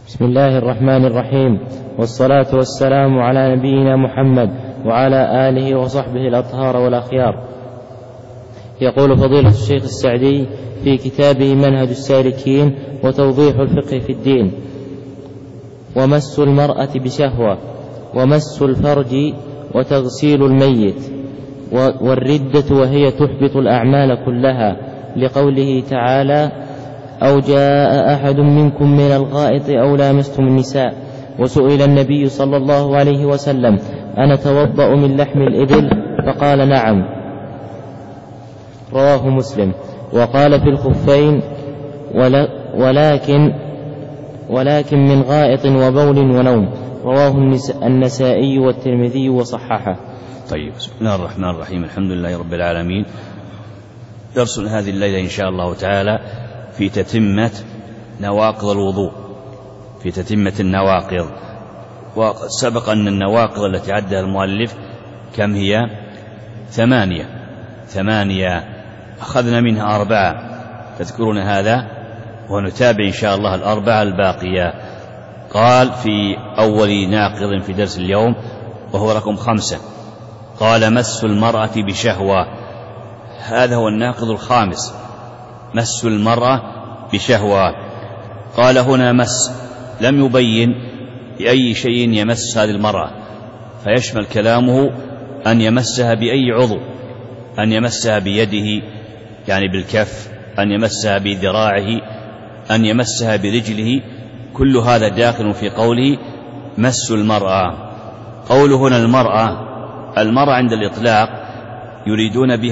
بسم الله الرحمن الرحيم، والصلاة والسلام على نبينا محمد وعلى آله وصحبه الأطهار والأخيار. يقول فضيلة الشيخ السعدي في كتابه منهج السالكين وتوضيح الفقه في الدين: ومس المرأة بشهوة، ومس الفرج، وتغسيل الميت، والردة وهي تحبط الأعمال كلها، لقوله تعالى: أو جاء أحد منكم من الغائط أو لامستم النساء. وسئل النبي صلى الله عليه وسلم: أنا توضأ من لحم الإبل؟ فقال: نعم. رواه مسلم. وقال في الخفين: ولكن من غائط وبول ونوم. رواه النسائي والترمذي وصححه. طيب، بسم الله الرحمن الرحيم. الحمد لله رب العالمين. درسنا هذه الليلة إن شاء الله تعالى في تتمة نواقض الوضوء، في تتمة النواقض. وقد سبق أن النواقض التي عدها المؤلف كم هي؟ 8. أخذنا منها 4. تذكرون هذا؟ ونتابع إن شاء الله 4 الباقية. قال في أول ناقض في درس اليوم وهو رقم 5، قال: مس المرأة بشهوة. هذا هو الناقض 5، مس المرأة بشهوة. قال هنا مس، لم يبين بأي شيء يمس هذه المرأة، فيشمل كلامه أن يمسها بأي عضو، أن يمسها بيده يعني بالكف، أن يمسها بذراعه، أن يمسها برجله، كل هذا داخل في قوله مس المرأة. قول هنا المرأة عند الإطلاق يريدون بها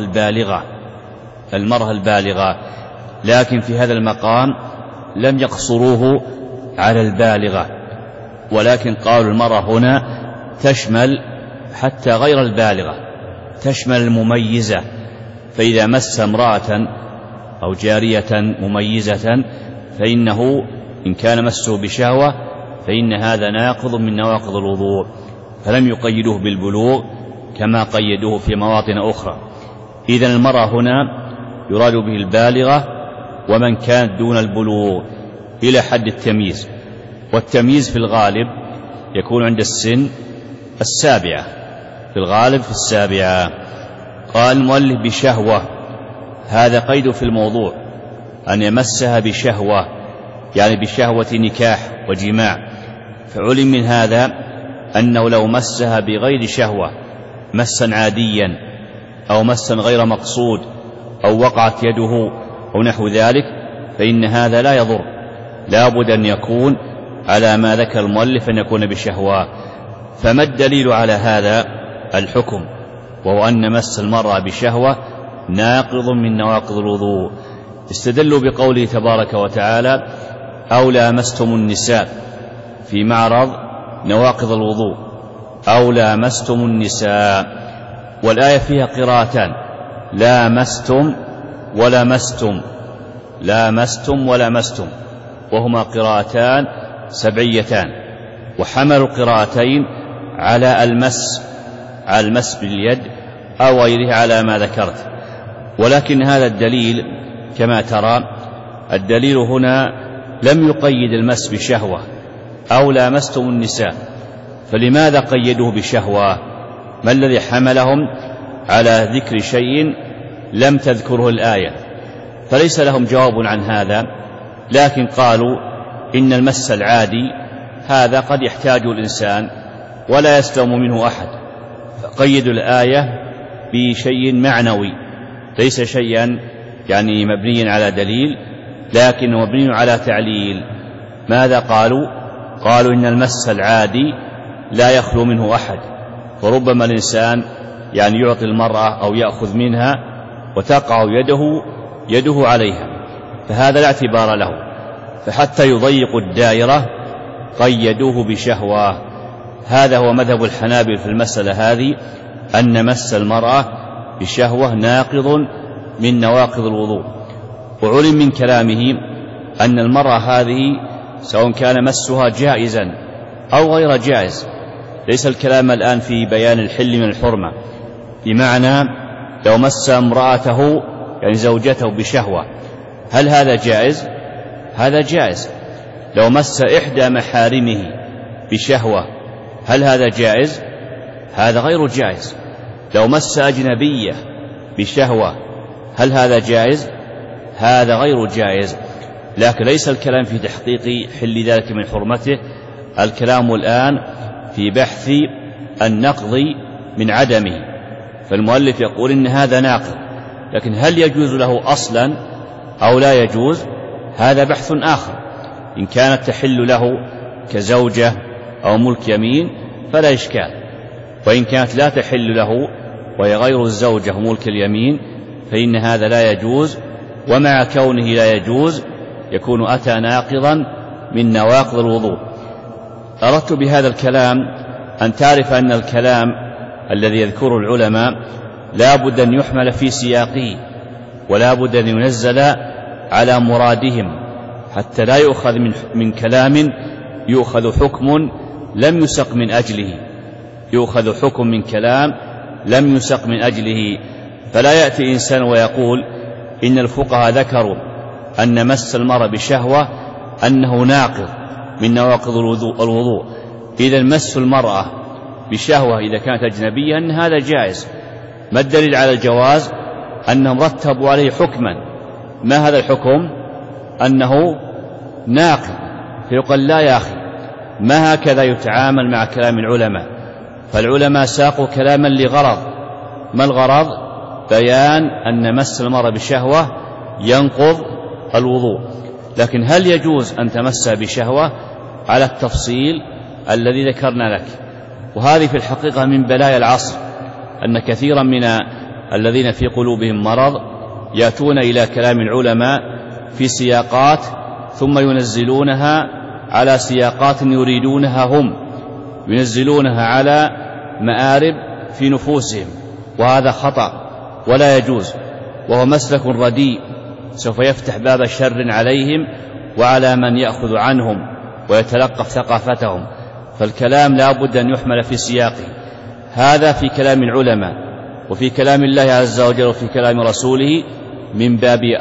المرأة البالغة، لكن في هذا المقام لم يقصروه على البالغة، ولكن قالوا المرأة هنا تشمل حتى غير البالغة، تشمل المميزة. فإذا مس امرأة أو جارية مميزة فإنه إن كان مسه بشهوة فإن هذا ناقض من نواقض الوضوء، فلم يقيدوه بالبلوغ كما قيدوه في مواطن أخرى. إذن المرأة هنا يراد به البالغة ومن كان دون البلوغ إلى حد التمييز، والتمييز في الغالب يكون عند السن 7، في الغالب في 7. قال المؤلف بشهوة، هذا قيد في الموضوع، أن يمسها بشهوة يعني بشهوة نكاح وجماع. فعلم من هذا أنه لو مسها بغير شهوة، مسا عاديا أو مسا غير مقصود أو وقعت يده أو نحو ذلك، فإن هذا لا يضر، لا بد أن يكون على ما ذكر المؤلف أن يكون بشهوة. فما الدليل على هذا الحكم، وهو أن مس المرأة بشهوة ناقض من نواقض الوضوء؟ استدلوا بقوله تبارك وتعالى: أو لامستم النساء، في معرض نواقض الوضوء، أو لامستم النساء. والآية فيها قراءتان: لامستم ولمستم، لامستم ولمستم، وهما قراءتان سبعيتان، وحملوا القراءتين على المس باليد أو غيره على ما ذكرت. ولكن هذا الدليل كما ترى، الدليل هنا لم يقيد المس بشهوة أو لامستم النساء، فلماذا قيدوه بشهوة؟ ما الذي حملهم على ذكر شيء لم تذكره الآية؟ فليس لهم جواب عن هذا، لكن قالوا إن المس العادي هذا قد يحتاجه الإنسان ولا يسلم منه أحد، فقيدوا الآية بشيء معنوي ليس شيئا يعني مبنيا على دليل، لكن مبني على تعليل. ماذا قالوا؟ قالوا إن المس العادي لا يخلو منه أحد، وربما الإنسان يعني يعطي المرأة أو يأخذ منها وتقع يده عليها، فهذا لا اعتبار له، فحتى يضيقوا الدائرة قيدوه بشهوة. هذا هو مذهب الحنابلة في المسألة هذه، أن مس المرأة بشهوة ناقض من نواقض الوضوء. وعلم من كلامه أن المرأة هذه سواء كان مسها جائزا أو غير جائز، ليس الكلام الآن في بيان الحل من الحرمة، بمعنى لو مس امرأته يعني زوجته بشهوة، هل هذا جائز؟ هذا جائز، لو مس إحدى محارمه بشهوة هل هذا جائز؟ هذا غير جائز. لو مس أجنبية بشهوة هل هذا جائز؟ هذا غير جائز. لكن ليس الكلام في تحقيق حل ذلك من حرمته، الكلام الآن في بحث النقض من عدمه. فالمؤلف يقول إن هذا ناقض، لكن هل يجوز له أصلا أو لا يجوز؟ هذا بحث آخر. إن كانت تحل له كزوجة أو ملك يمين فلا إشكال، وإن كانت لا تحل له وهي غير الزوجة وملك اليمين فإن هذا لا يجوز، ومع كونه لا يجوز يكون أتى ناقضا من نواقض الوضوء. أردت بهذا الكلام أن تعرف أن الكلام الذي يذكره العلماء لا بد أن يحمل في سياقه، ولا بد أن ينزل على مرادهم، حتى لا يؤخذ من كلام يؤخذ حكم لم يسق من أجله، يؤخذ حكم من كلام لم يسق من أجله. فلا يأتي إنسان ويقول إن الفقهاء ذكروا أن مس المرأة بشهوة أنه ناقض من نواقض الوضوء، إذا مس المرأة بشهوة إذا كانت أجنبية أن هذا جائز. ما الدليل على الجواز؟ أنهم رتبوا عليه حكما. ما هذا الحكم؟ أنه ناقض. فيقال لا يا أخي، ما هكذا يتعامل مع كلام العلماء. فالعلماء ساقوا كلاما لغرض. ما الغرض؟ بيان أن مس المرأة بشهوة ينقض الوضوء. لكن هل يجوز أن تمس بشهوة؟ على التفصيل الذي ذكرنا لك. وهذه في الحقيقة من بلايا العصر، أن كثيرا من الذين في قلوبهم مرض يأتون إلى كلام العلماء في سياقات ثم ينزلونها على سياقات يريدونها هم، ينزلونها على مآرب في نفوسهم، وهذا خطأ ولا يجوز، وهو مسلك رديء سوف يفتح باب شر عليهم وعلى من يأخذ عنهم ويتلقف ثقافتهم. فالكلام لا بد أن يحمل في سياقه. هذا في كلام العلماء، وفي كلام الله عز وجل وفي كلام رسوله من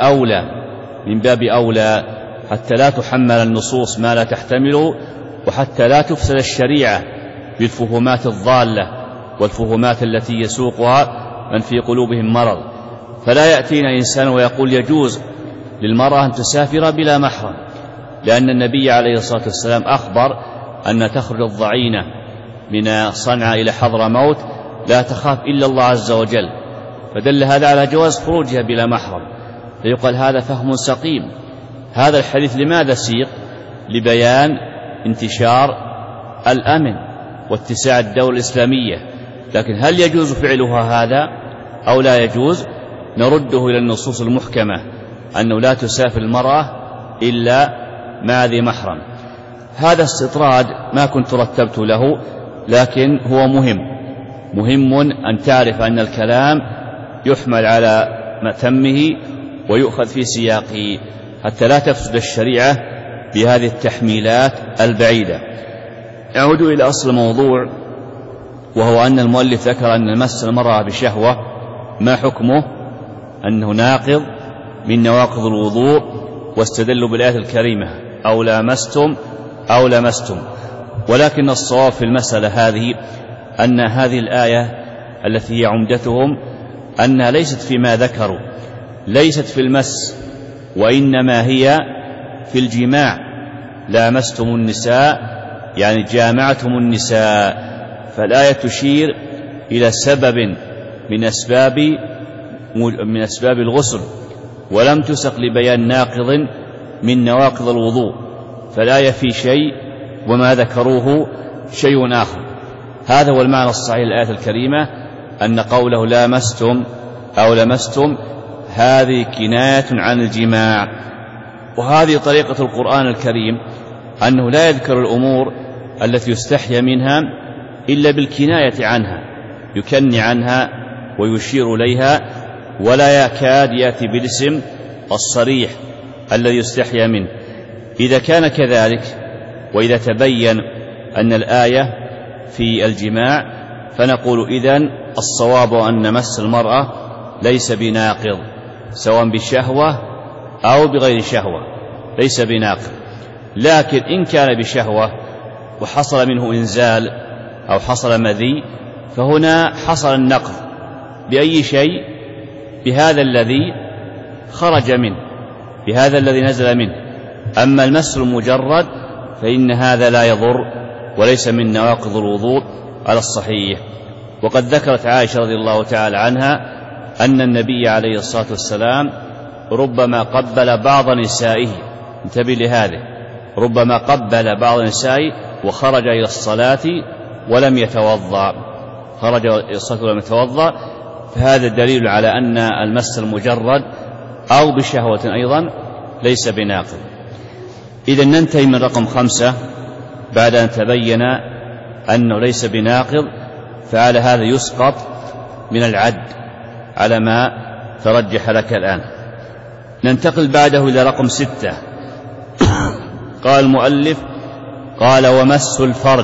باب أولى حتى لا تحمل النصوص ما لا تحتمله، وحتى لا تفسد الشريعة بالفهومات الضالة والفهومات التي يسوقها من في قلوبهم مرض. فلا يأتينا إنسان ويقول يجوز للمرأة أن تسافر بلا محرم، لأن النبي عليه الصلاة والسلام أخبر أن تخرج الضعينة من صنعاء إلى حضرموت لا تخاف إلا الله عز وجل، فدل هذا على جواز خروجها بلا محرم. فيقال هذا فهم سقيم. هذا الحديث لماذا سيق؟ لبيان انتشار الأمن واتساع الدولة الإسلامية. لكن هل يجوز فعلها هذا أو لا يجوز؟ نرده إلى النصوص المحكمة أنه لا تسافر المرأة إلا مع ذي محرم. هذا استطراد ما كنت رتبت له، لكن هو مهم أن تعرف أن الكلام يحمل على متمه ويؤخذ في سياقه حتى لا تفسد الشريعة بهذه التحميلات البعيدة. أعود إلى أصل الموضوع، وهو أن المؤلف ذكر أن مس المرأة بشهوة ما حكمه؟ أنه ناقض من نواقض الوضوء، واستدلوا بالآية الكريمة أو لمستم. ولكن الصواب في المسألة هذه أن هذه الآية التي هي عمدتهم أنها ليست فيما ذكروا، ليست في المس، وإنما هي في الجماع. لامستم النساء يعني جامعتم النساء. فالآية تشير إلى سبب من أسباب الغسل، ولم تسق لبيان ناقض من نواقض الوضوء. فالآية في شيء وما ذكروه شيء آخر. هذا هو المعنى الصحيح للآية الكريمة، أن قوله لامستم أو لمستم هذه كناية عن الجماع. وهذه طريقة القرآن الكريم، أنه لا يذكر الأمور التي يستحيا منها إلا بالكناية عنها، يكني عنها ويشير إليها، ولا يكاد يأتي بالاسم الصريح الذي يستحيا منه. إذا كان كذلك، وإذا تبين أن الآية في الجماع، فنقول إذن الصواب أن مس المرأة ليس بناقض، سواء بشهوة أو بغير شهوة، ليس بناقض. لكن إن كان بشهوة وحصل منه إنزال أو حصل مذي فهنا حصل النقض بأي شيء؟ بهذا الذي خرج منه، بهذا الذي نزل منه. أما المس المجرد فإن هذا لا يضر وليس من نواقض الوضوء على الصحيح. وقد ذكرت عائشة رضي الله تعالى عنها أن النبي عليه الصلاة والسلام ربما قبل بعض نسائه، انتبه لهذا، ربما قبل بعض نسائه وخرج إلى الصلاة ولم يتوضأ، خرج إلى الصلاة ولم يتوضأ، فهذا دليل على أن المس المجرد أو بشهوة أيضا ليس بناقض. إذا ننتهي من رقم 5 بعد أن تبين أنه ليس بناقض، فعلى هذا يسقط من العد على ما ترجح لك الآن. ننتقل بعده إلى رقم 6. قال المؤلف قال ومس الفرج.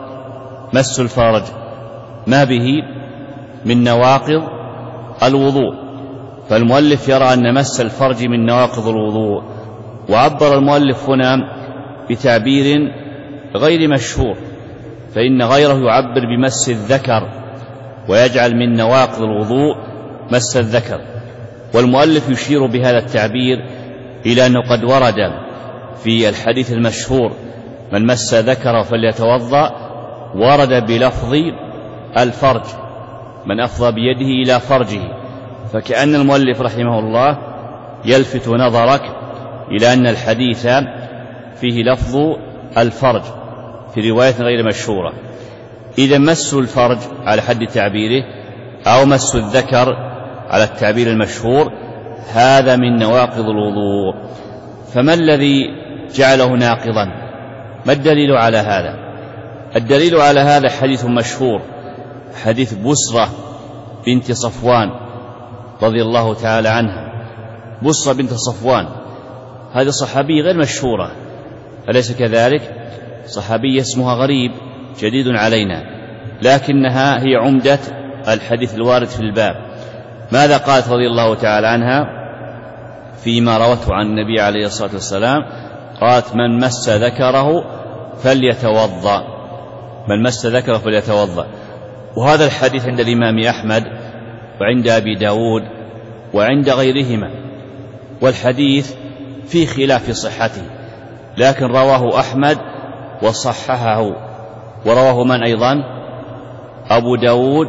مس الفرج ما به من نواقض الوضوء، فالمؤلف يرى أن مس الفرج من نواقض الوضوء، وعبر المؤلف هنا بتعبير غير مشهور، فإن غيره يعبر بمس الذكر ويجعل من نواقض الوضوء مس الذكر، والمؤلف يشير بهذا التعبير إلى أنه قد ورد في الحديث المشهور من مس ذكره فليتوضأ، ورد بلفظ الفرج، من أفضى بيده إلى فرجه، فكأن المؤلف رحمه الله يلفت نظرك إلى أن الحديث فيه لفظ الفرج في رواية غير مشهورة. إذا مس الفرج على حد تعبيره أو مس الذكر على التعبير المشهور هذا من نواقض الوضوء. فما الذي جعله ناقضا؟ ما الدليل على هذا؟ الدليل على هذا حديث مشهور، حديث بسرة بنت صفوان رضي الله تعالى عنها. بسرة بنت صفوان هذه صحابية غير مشهورة، أليس كذلك؟ صحابية اسمها غريب جديد علينا، لكنها هي عمدة الحديث الوارد في الباب. ماذا قالت رضي الله تعالى عنها فيما روته عن النبي عليه الصلاة والسلام؟ قالت من مس ذكره فليتوضأ، من مس ذكره فليتوضأ. وهذا الحديث عند الإمام أحمد وعند أبي داود وعند غيرهما، والحديث في خلاف صحته، لكن رواه أحمد وصححه، ورواه من أيضا؟ أبو داود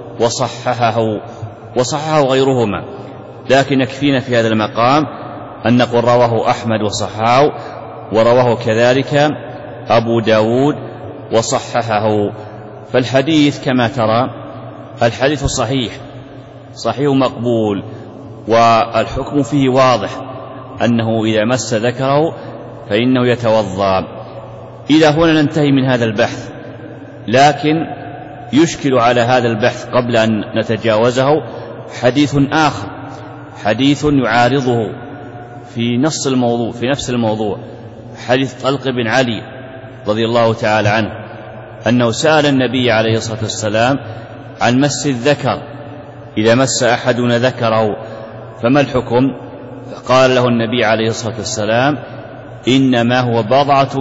وصححه غيرهما، لكن يكفينا في هذا المقام أن نقول رواه أحمد وصححه، ورواه كذلك أبو داود وصححه. فالحديث كما ترى الحديث صحيح مقبول، والحكم فيه واضح أنه إذا مس ذكره فإنه يتوضأ. إلى هنا ننتهي من هذا البحث، لكن يشكل على هذا البحث قبل أن نتجاوزه حديث آخر، حديث يعارضه في نفس الموضوع، حديث طلق بن علي رضي الله تعالى عنه أنه سأل النبي عليه الصلاة والسلام عن مس الذكر، إذا مس أحدنا ذكره فما الحكم؟ فقال له النبي عليه الصلاة والسلام إنما هو بضعة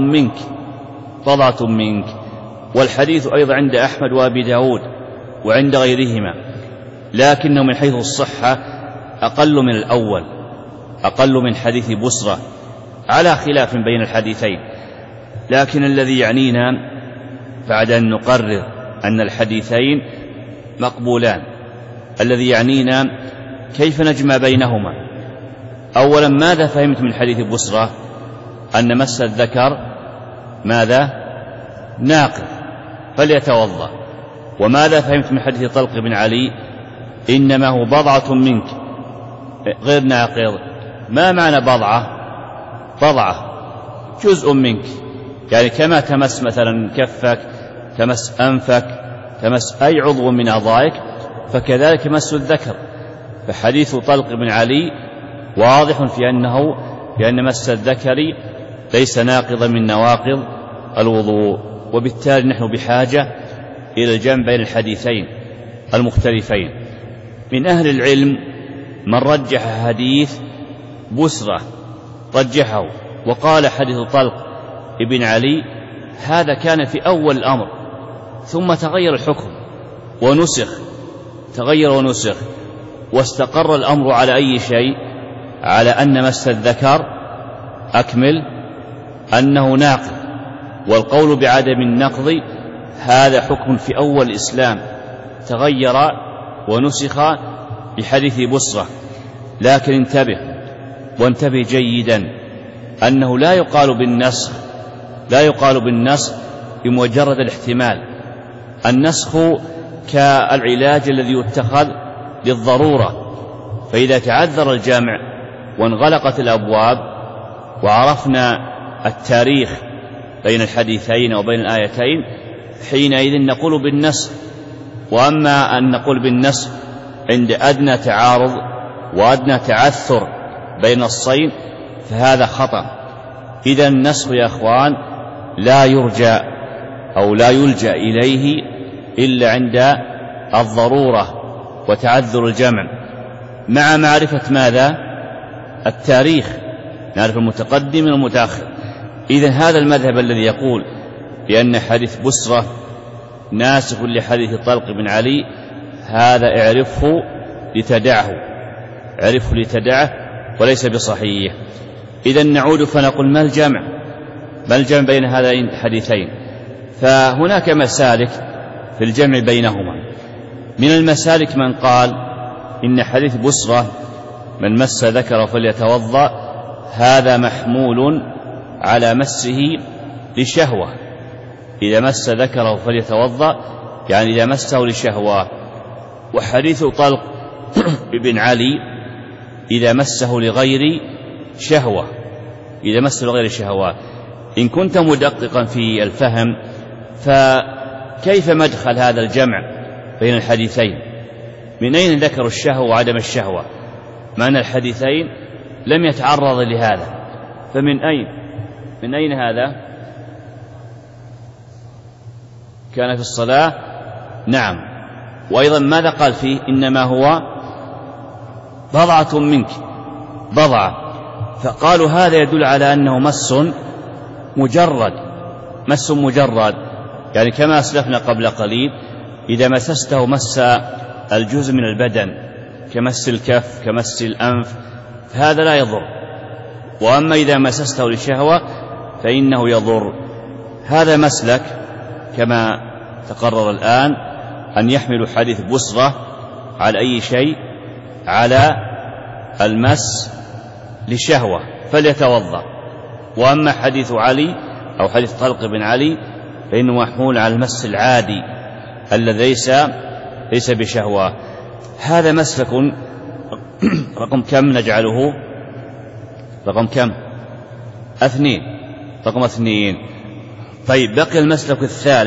منك. والحديث أيضا عند أحمد وأبي داود وعند غيرهما، لكنه من حيث الصحة أقل من الأول، أقل من حديث بسرة، على خلاف بين الحديثين. لكن الذي يعنينا بعد أن نقرر أن الحديثين مقبولان، الذي يعنينا كيف نجمع بينهما. أولا ماذا فهمت من حديث بسرة؟ أن مس الذكر ماذا؟ ناقض فليتوضأ. وماذا فهمت من حديث طلق بن علي؟ إنما هو بضعة منك غير ناقض. ما معنى بضعة جزء منك، يعني كما تمس مثلا كفك، تمس أنفك، تمس أي عضو من أعضائك، فكذلك مس الذكر. فحديث طلق بن علي واضح في أن مس الذكر ليس ناقضا من نواقض الوضوء، وبالتالي نحن بحاجة إلى الجمع بين الحديثين المختلفين. من أهل العلم من رجح حديث بسرة، رجحه وقال حديث طلق بن علي هذا كان في أول الأمر، ثم تغير الحكم ونسخ، تغير ونسخ، واستقر الأمر على أي شيء؟ على أن مس الذكر أكمل أنه ناقض، والقول بعدم النقض هذا حكم في أول الإسلام تغير ونسخ بحديث بصرة. لكن انتبه وانتبه جيدا أنه لا يقال بالنسخ بمجرد الاحتمال. النسخ كالعلاج الذي يتخذ للضرورة، فإذا تعذر الجمع وانغلقت الأبواب وعرفنا التاريخ بين الحديثين وبين الآيتين حينئذ نقول بالنسخ. وأما أن نقول بالنسخ عند أدنى تعارض وأدنى تعثر بين الصين فهذا خطأ. إذا النسخ يا أخوان لا يرجى أو لا يلجأ إليه إلا عند الضرورة وتعذر الجمع، مع معرفة ماذا؟ التاريخ، نعرف المتقدم والمتأخر. إذن هذا المذهب الذي يقول بأن حديث بصرة ناسخ لحديث طلق بن علي هذا اعرفه لتدعه وليس بصحيح. إذن نعود فنقول ما الجمع بين هذين الحديثين؟ فهناك مسالك في الجمع بينهما. من المسالك من قال إن حديث بصرة من مس ذكره فليتوضأ هذا محمول على مسه لشهوة، إذا مس ذكره فليتوضأ يعني إذا مسه لشهوة. وحديث طلق بن علي إذا مسه لغير شهوة، إن كنت مدققا في الفهم فكيف مدخل هذا الجمع بين الحديثين؟ من أين ذكروا الشهوة وعدم الشهوة؟ معنى الحديثين لم يتعرض لهذا، فمن أين هذا؟ كان في الصلاة، نعم. وأيضا ماذا قال فيه؟ إنما هو بضعة منك، فقالوا هذا يدل على أنه مس مجرد، يعني كما أسلفنا قبل قليل إذا مسسته مس الجزء من البدن كمس الكف كمس الأنف فهذا لا يضر، وأما إذا مسسته لشهوة فإنه يضر. هذا مسلك كما تقرر الآن أن يحمل حديث بصرة على أي شيء؟ على المس لشهوة فليتوضأ. وأما حديث علي أو حديث طلق بن علي فإنه محمول على المس العادي الذي ليس بشهوة. هذا مسلك رقم كم نجعله؟ رقم كم؟ 2. رقم 2. طيب بقي المسلك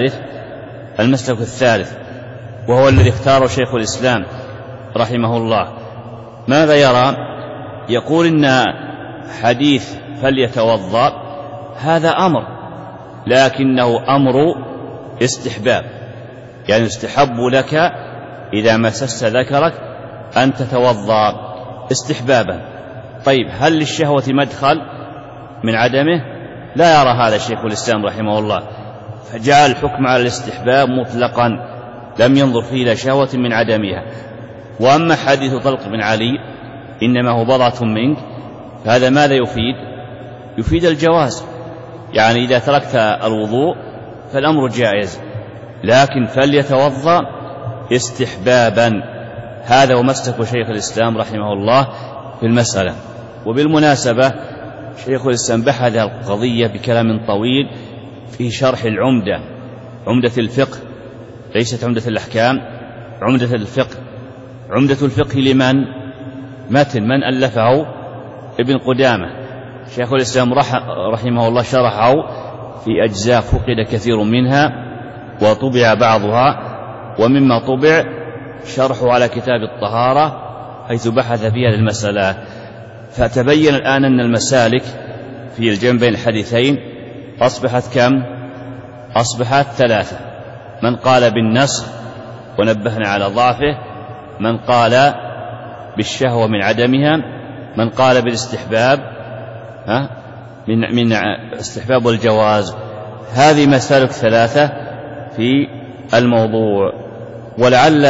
الثالث وهو الذي اختاره شيخ الإسلام رحمه الله. ماذا يرى؟ يقول إن حديث فليتوضأ هذا أمر، لكنه أمر استحباب، يعني يستحب لك إذا مسست ذكرك أن تتوضأ استحبابا. طيب هل للشهوة مدخل من عدمه؟ لا يرى هذا شيخ الإسلام رحمه الله، فجعل الحكم على الاستحباب مطلقا لم ينظر فيه إلى شهوة من عدمها. وأما حديث طلق بن علي إنما هو بضعة منك فهذا ماذا يفيد الجواز، يعني إذا تركت الوضوء فالأمر جائز، لكن فليتوضأ استحبابا. هذا هو مسلك شيخ الإسلام رحمه الله في المسألة. وبالمناسبة شيخ الإسلام بحث هذه القضية بكلام طويل في شرح عمدة الفقه، ليست عمدة الأحكام، عمدة الفقه لمن؟ من ألفه؟ ابن قدامة. شيخ الإسلام رحمه الله شرحه في أجزاء فقد كثير منها وطبع بعضها، ومما طبع شرحه على كتاب الطهارة حيث بحث في هذه المسألة. فتبين الآن أن المسالك في الجمع بين الحديثين أصبحت كم؟ أصبحت 3. من قال بالنسخ ونبهنا على ضعفه، من قال بالشهوة من عدمها، من قال بالاستحباب من استحباب والجواز. هذه مسالك ثلاثة في الموضوع، ولعل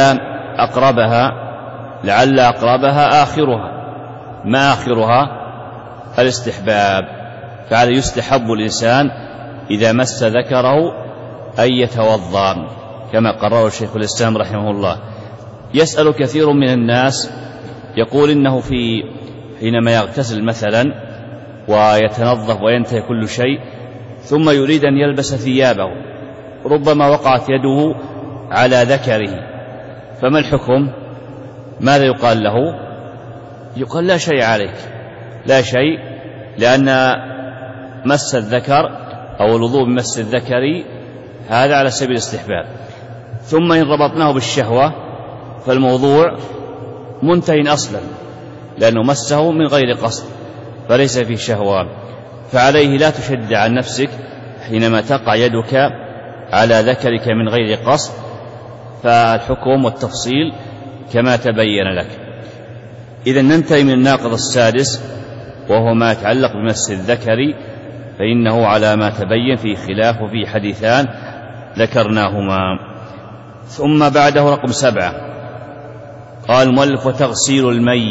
أقربها آخرها، ما آخرها الاستحباب. فعلى يستحب الإنسان إذا مس ذكره أن يتوضأ كما قرره شيخ الإسلام رحمه الله. يسأل كثير من الناس يقول إنه حينما يغتسل مثلا ويتنظف وينتهي كل شيء ثم يريد أن يلبس ثيابه، ربما وقعت يده على ذكره، فما الحكم؟ ماذا يقال له؟ يقال لا شيء عليك، لا شيء، لأن مس الذكر أو الوضوء بمس الذكر هذا على سبيل الاستحباب. ثم إن ربطناه بالشهوة فالموضوع منتهي أصلا، لأنه مسه من غير قصد فليس فيه شهوة. فعليه لا تشد عن نفسك حينما تقع يدك على ذكرك من غير قصد، فالحكم والتفصيل كما تبين لك. إذا ننتهي من الناقض السادس وهو ما يتعلق بمس الذكر، فإنه على ما تبين في خلاف وفي حديثان ذكرناهما. ثم بعده رقم 7 قال المؤلف وتغسيل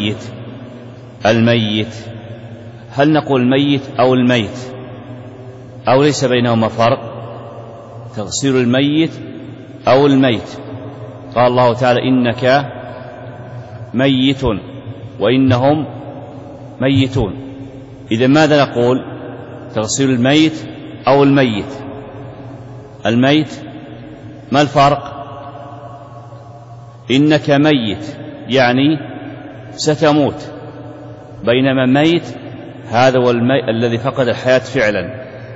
الميت. هل نقول الميت أو الميت أو ليس بينهما فرق؟ تغسيل الميت أو الميت. قال الله تعالى إنك ميت وإنهم ميتون. إذا ماذا نقول؟ تغسيل الميت أو الميت؟ الميت ما الفرق؟ إنك ميت يعني ستموت، بينما ميت هذا هو الذي فقد الحياة فعلا.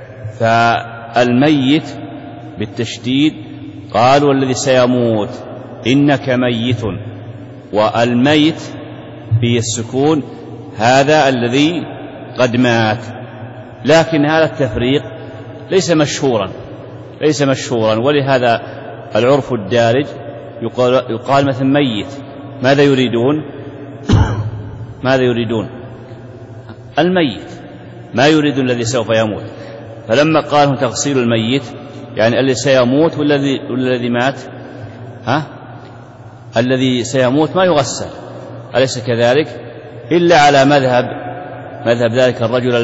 فالميت بالتشديد قال والذي سيموت إنك ميت، والميت به السكون هذا الذي قد مات. لكن هذا التفريق ليس مشهورا، ولهذا العرف الدارج يقال مثل ميت، ماذا يريدون؟ الميت، ما يريد الذي سوف يموت. فلما قالوا تغسيل الميت يعني الذي سيموت والذي مات، الذي سيموت ما يغسل، أليس كذلك؟ إلا على مذهب ذلك الرجل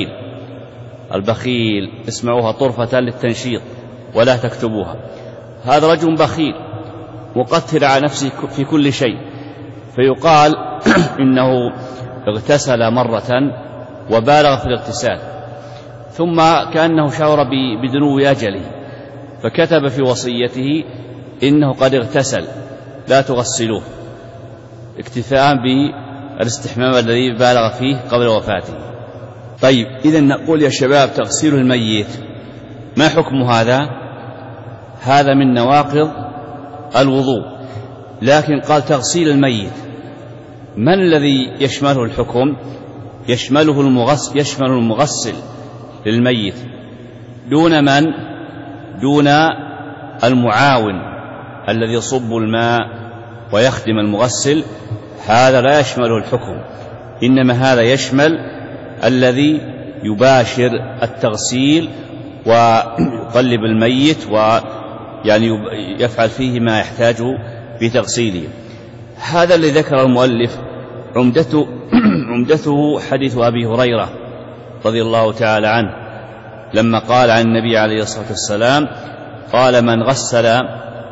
البخيل اسمعوها طرفة للتنشيط ولا تكتبوها. هذا رجل بخيل مقتل على نفسه في كل شيء، فيقال إنه اغتسل مرة وبالغ في الاغتسال، ثم كأنه شعر بدنو أجله فكتب في وصيته إنه قد اغتسل لا تغسلوه، اكتفاء بالاستحمام الذي بالغ فيه قبل وفاته. طيب إذن نقول يا شباب تغسيل الميت ما حكم هذا من نواقض الوضوء. لكن قال تغسيل الميت، من الذي يشمله الحكم؟ يشمل المغسل للميت دون من؟ دون المعاون الذي يصب الماء ويخدم المغسل، هذا لا يشمله الحكم، إنما هذا يشمل الذي يباشر التغسيل ويقلب الميت ويعني يفعل ما يحتاجه في تغسيله. هذا الذي ذكر المؤلف عمدته حديث أبي هريرة رضي الله تعالى عنه لما قال عن النبي عليه الصلاة والسلام قال من غسل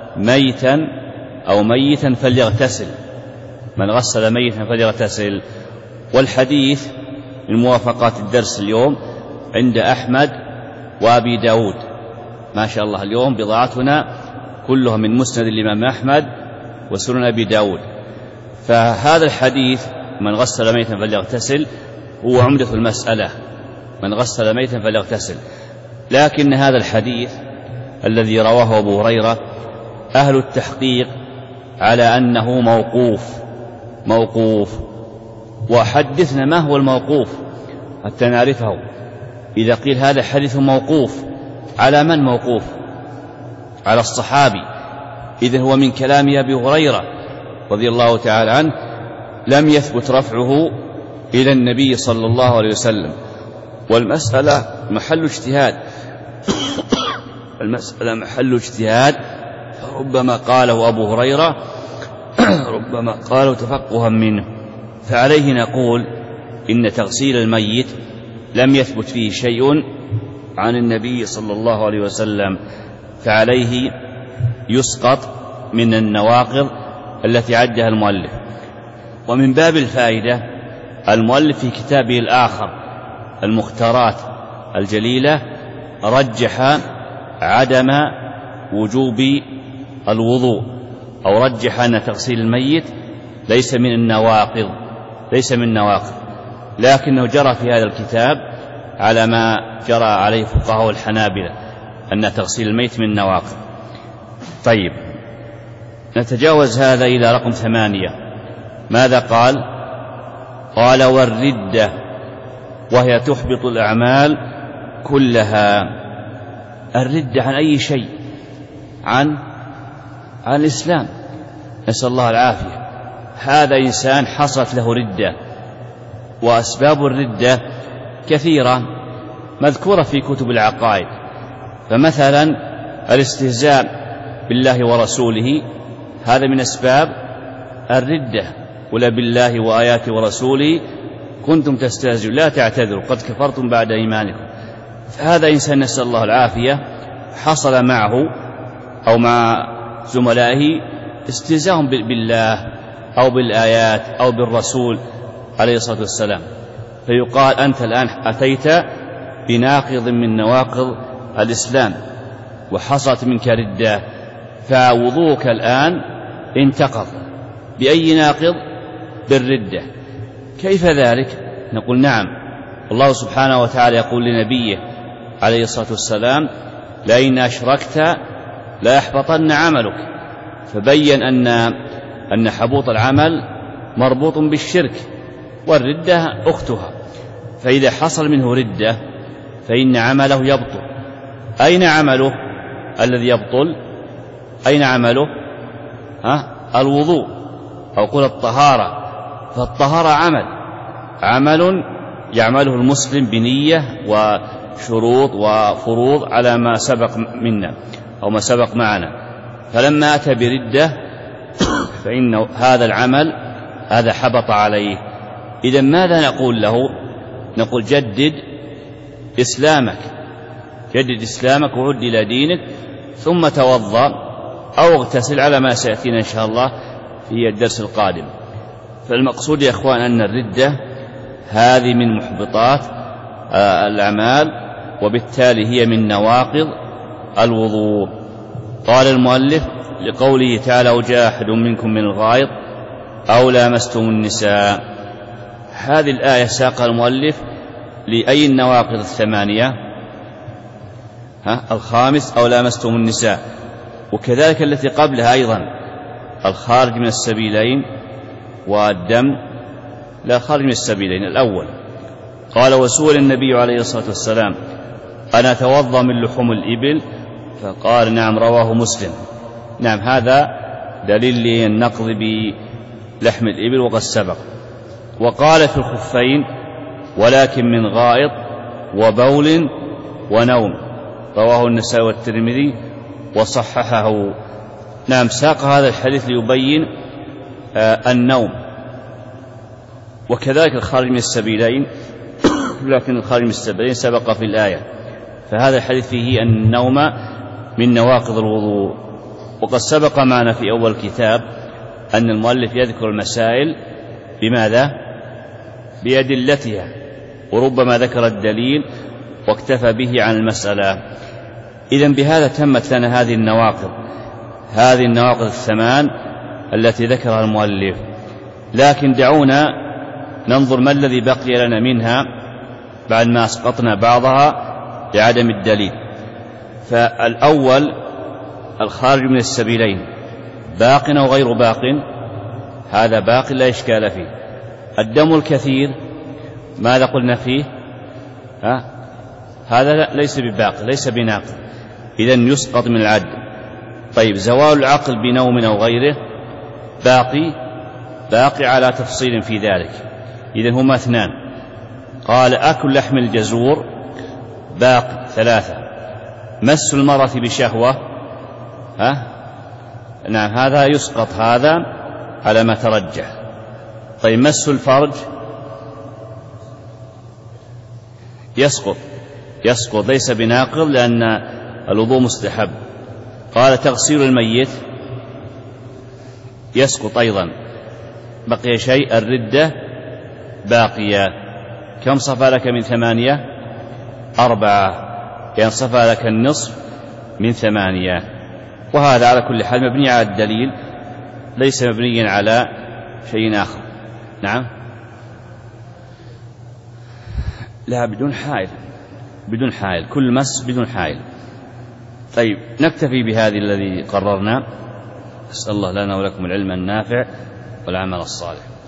ميتا فليغتسل، من غسل ميتا فليغتسل. والحديث من موافقات الدرس اليوم عند أحمد وأبي داود، ما شاء الله اليوم بضاعتنا كلها من مسند الإمام أحمد وسنن أبي داود. فهذا الحديث من غسل ميتا فليغتسل هو عمدة المسألة، من غسل ميتا فليغتسل. لكن هذا الحديث الذي رواه أبو هريرة أهل التحقيق على أنه موقوف. وحدثنا ما هو الموقوف حتى نعرفه. إذا قيل هذا حديث موقوف على من موقوف؟ على الصحابي، إذن هو من كلام أبي هريرة رضي الله تعالى عنه، لم يثبت رفعه إلى النبي صلى الله عليه وسلم. والمسألة محل اجتهاد المسألة محل اجتهاد، فربما قاله أبو هريرة ربما قاله تفقها منه. فعليه نقول إن تغسيل الميت لم يثبت فيه شيء عن النبي صلى الله عليه وسلم، فعليه يسقط من النواقض التي عدها المؤلف. ومن باب الفائدة المؤلف في كتابه الآخر المختارات الجليلة رجح عدم وجوب الوضوء، أو رجح أن تغسيل الميت ليس من النواقض، لكنه جرى في هذا الكتاب على ما جرى عليه فقهاء الحنابلة أن تغسيل الميت من النواقض. طيب، نتجاوز هذا إلى رقم 8. ماذا قال؟ قال والردة وهي تحبط الأعمال كلها. الردة عن أي شيء؟ عن الإسلام، نسأل الله العافية. هذا إنسان حصلت له ردة، وأسباب الردة كثيرة مذكورة في كتب العقائد. فمثلا الاستهزاء بالله ورسوله هذا من أسباب الردة، ولا بالله وآياته ورسوله كنتم تستهزئون لا تعتذروا قد كفرتم بعد إيمانكم. فهذا إنسان نسأل الله العافية حصل معه أو مع زملائه استهزاء بالله أو بالآيات أو بالرسول عليه الصلاة والسلام، فيقال أنت الآن أتيت بناقض من نواقض الإسلام وحصلت منك ردة، فوضوءك الآن انتقض. بأي ناقض؟ بالردة. كيف ذلك؟ نقول نعم، الله سبحانه وتعالى يقول لنبيه عليه الصلاة والسلام لئن أشركت لا يحبطن عملك، فبين أن حبوط العمل مربوط بالشرك والردة أختها. فإذا حصل منه ردة فإن عمله يبطل. أين عمله الذي يبطل؟ أين عمله؟ الوضوء، أو قل الطهارة. فالطهارة عمل يعمله المسلم بنية وشروط وفروض على ما سبق منا أو ما سبق معنا. فلما أتى بردة فإن هذا العمل هذا حبط عليه. إذا ماذا نقول له؟ نقول جدد إسلامك وعد إلى دينك، ثم توضأ أو اغتسل على ما سيأتينا إن شاء الله في الدرس القادم. فالمقصود يا إخوان أن الردة هذه من محبطات الأعمال، وبالتالي هي من نواقض الوضوء. قال المؤلف لقوله تعالى وجاء أحد منكم من الغائط أو لامستم النساء. هذه الآية ساق المؤلف لأي النواقض 8؟ الخامس أو لامستم النساء، وكذلك التي قبلها أيضا الخارج من السبيلين والدم لا خارج من السبيلين. الأول قال وسئل النبي عليه الصلاة والسلام أنا أتوضأ من لحوم الإبل؟ فقال نعم، رواه مسلم. نعم، هذا دليل للنقض بلحم الإبل وقد سبق. وقال في الخفين ولكن من غائط وبول ونوم، رواه النسائي والترمذي وصححه. نعم، ساق هذا الحديث ليبين النوم، وكذلك الخارج من السبيلين، لكن الخارج من السبيلين سبق في الآية. فهذا الحديث فيه أن النوم من نواقض الوضوء. وقد سبق معنا في أول الكتاب أن المؤلف يذكر المسائل بماذا؟ بأدلتها، وربما ذكر الدليل واكتفى به عن المسألة. إذن بهذا تمت لنا هذه النواقض 8 التي ذكرها المؤلف. لكن دعونا ننظر ما الذي بقي لنا منها بعد ما أسقطنا بعضها لعدم الدليل. فالأول الخارج من السبيلين باق أو غير باق؟ هذا باق لا إشكال فيه. الدم الكثير ماذا قلنا فيه؟ هذا ليس بباق، ليس بناقض، إذن يسقط من العد. طيب، زوال العقل بنوم أو غيره باقي على تفصيل في ذلك. إذن هما 2. قال أكل لحم الجزور باق 3. مس المرأة بشهوة نعم هذا يسقط هذا على ما ترجح. طيب مس الفرج يسقط ليس بناقض لأن الوضوء مستحب. قال تغسيل الميت يسقط أيضا. بقي شيء الردة باقية. كم صفى لك من 8؟ 4. يعني صفى لك النصف من 8. وهذا على كل حال مبني على الدليل ليس مبنيا على شيء آخر. نعم لا بدون حائل كل مس بدون حائل. طيب نكتفي بهذه الذي قررنا. أسأل الله لنا ولكم العلم النافع والعمل الصالح.